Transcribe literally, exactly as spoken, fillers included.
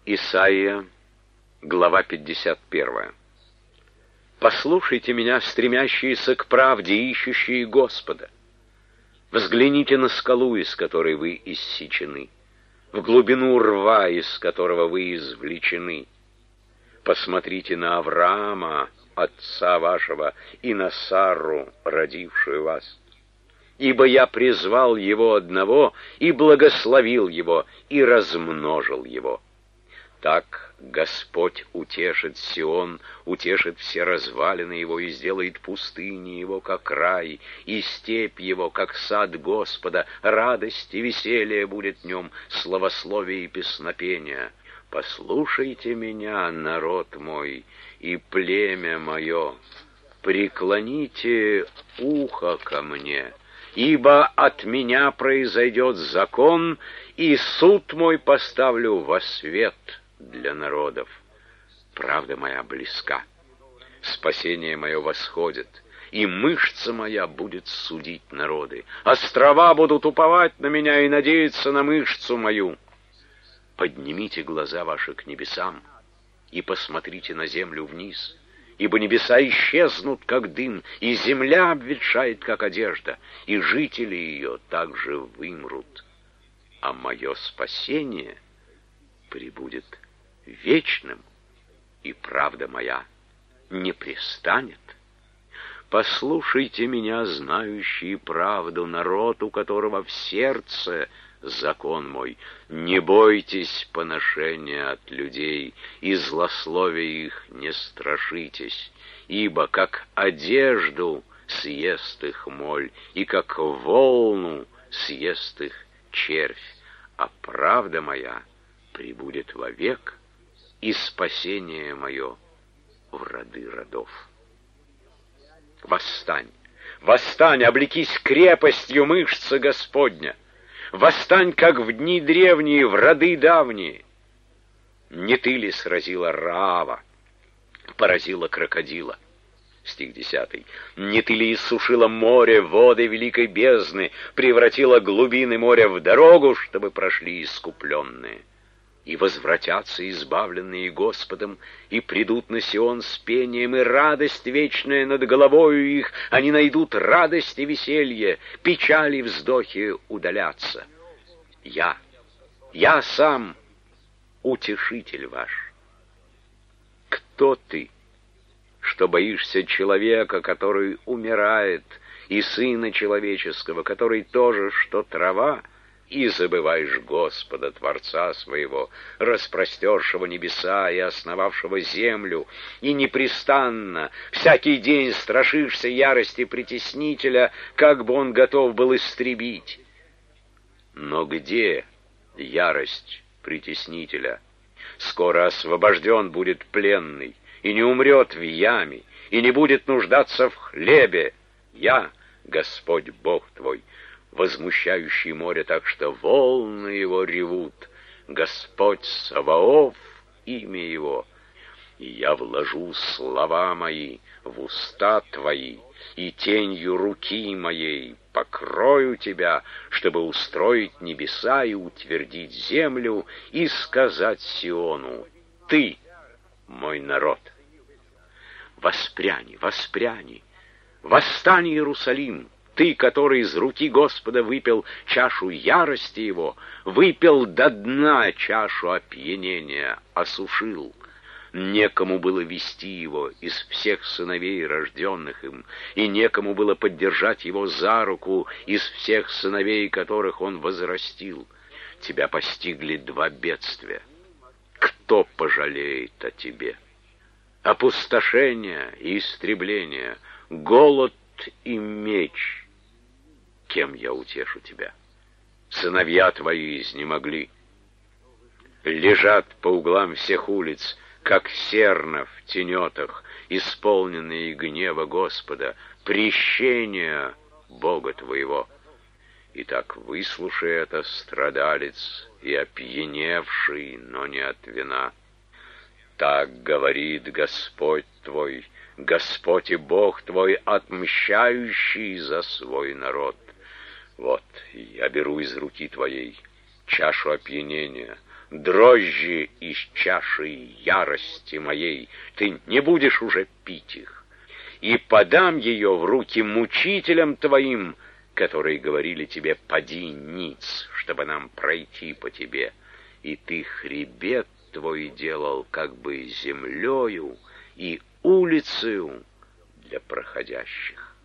Исайя, глава пятьдесят первая. «Послушайте меня, стремящиеся к правде, ищущие Господа. Взгляните на скалу, из которой вы иссечены, в глубину рва, из которого вы извлечены. Посмотрите на Авраама, отца вашего, и на Сарру, родившую вас. Ибо я призвал его одного, и благословил его, и размножил его. Так Господь утешит Сион, утешит все развалины его, и сделает пустыни его, как рай, и степь его, как сад Господа. Радость и веселье будет в нем, славословие и песнопение. Послушайте меня, народ мой, и племя мое, преклоните ухо ко мне, ибо от меня произойдет закон, и суд мой поставлю во свет для народов. Правда моя близка, спасение мое восходит, и мышца моя будет судить народы. Острова будут уповать на меня и надеяться на мышцу мою. Поднимите глаза ваши к небесам и посмотрите на землю вниз, ибо небеса исчезнут, как дым, и земля обветшает, как одежда, и жители ее также вымрут. А мое спасение пребудет вечным, и правда моя не престанет. Послушайте меня, знающие правду, народ, у которого в сердце закон мой. Не бойтесь поношения от людей, и злословия их не страшитесь, ибо как одежду съест их моль, и как волну съест их червь, а правда моя пребудет вовек, и спасение мое в роды родов. Восстань, восстань, облекись крепостью мышцы Господня. Восстань, как в дни древние, в роды давние. Не ты ли сразила Раава, поразила крокодила? Стих десятый. Не ты ли иссушила море, воды великой бездны, превратила глубины моря в дорогу, чтобы прошли искупленные? И возвратятся избавленные Господом, и придут на Сион с пением, и радость вечная над головою их. Они найдут радость и веселье, печали и вздохи удалятся. Я, я сам утешитель ваш. Кто ты, что боишься человека, который умирает, и сына человеческого, который тоже, что трава, и забываешь Господа, Творца своего, распростершего небеса и основавшего землю, и непрестанно, всякий день страшишься ярости притеснителя, как бы он готов был истребить. Но где ярость притеснителя? Скоро освобожден будет пленный, и не умрет в яме, и не будет нуждаться в хлебе. Я, Господь Бог твой, возмущающий море так, что волны его ревут, Господь Саваоф, имя его. И я вложу слова мои в уста твои, и тенью руки моей покрою тебя, чтобы устроить небеса и утвердить землю, и сказать Сиону: ты мой народ. Воспряни, воспряни, восстань, Иерусалим, ты, который из руки Господа выпил чашу ярости его, выпил до дна чашу опьянения, осушил. Некому было вести его из всех сыновей, рожденных им, и некому было поддержать его за руку из всех сыновей, которых он возрастил. Тебя постигли два бедствия. Кто пожалеет о тебе? Опустошение и истребление, голод и меч. Кем я утешу тебя? Сыновья твои изнемогли, лежат по углам всех улиц, как серна в тенетах, исполненные гнева Господа, прещения Бога твоего. Итак, выслушай это, страдалец и опьяневший, но не от вина. Так говорит Господь твой, Господь и Бог твой, отмщающий за свой народ. Вот, я беру из руки твоей чашу опьянения, дрожжи из чаши ярости моей, ты не будешь уже пить их, и подам ее в руки мучителям твоим, которые говорили тебе: поди ниц, чтобы нам пройти по тебе, и ты хребет твой делал как бы землею и улицею для проходящих.